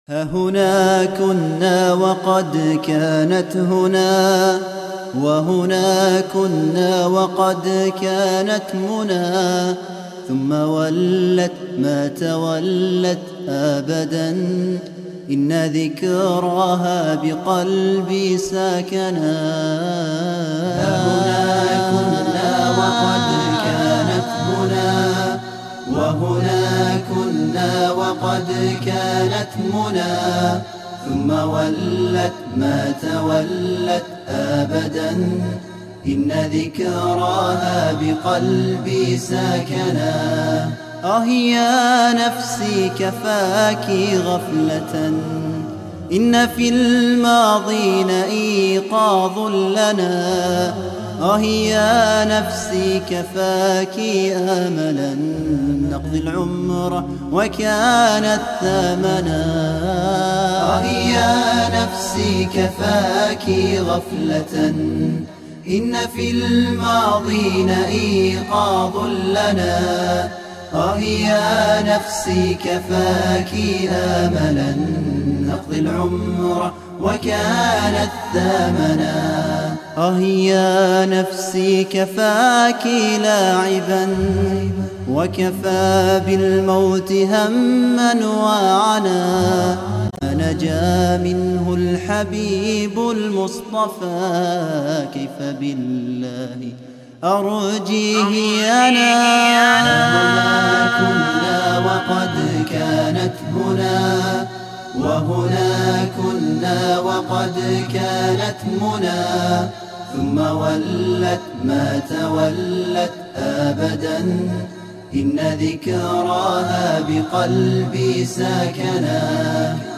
ها هنا كنا وقد كانت هنا، وهنا كنا وقد كانت منى، ثم ولت ما تولت أبدا، إن ذكراها بقلبي ساكنا. ها هنا كنا وقد كانت هنا، وهنا كنا وقد كانت منى، ثم ولت ما تولت أبدا، إن ذكراها بقلبي ساكنا. يا نفسي كفاك غفلة، إن في الماضين إيقاظ لنا. يا نفسي كفاك آملا، نقضي العمر وكانت ثمنا. يا نفسي كفاك غفلة، إن في الماضين إيقاظ لنا. يا نفسي كفاك آملا، نقضي العمر وكانت ثمنا. يا نفسي كفاك لاعبا، وكفى بالموت هما وعنا، فنجا منه الحبيب المصطفى، كيف بالله أرجيه أنا. هنا كنا وقد كانت هنا، وهنا كنا وقد كانت منى، ثم ولت ما تولت أبدا، إن ذكراها بقلبي ساكنا.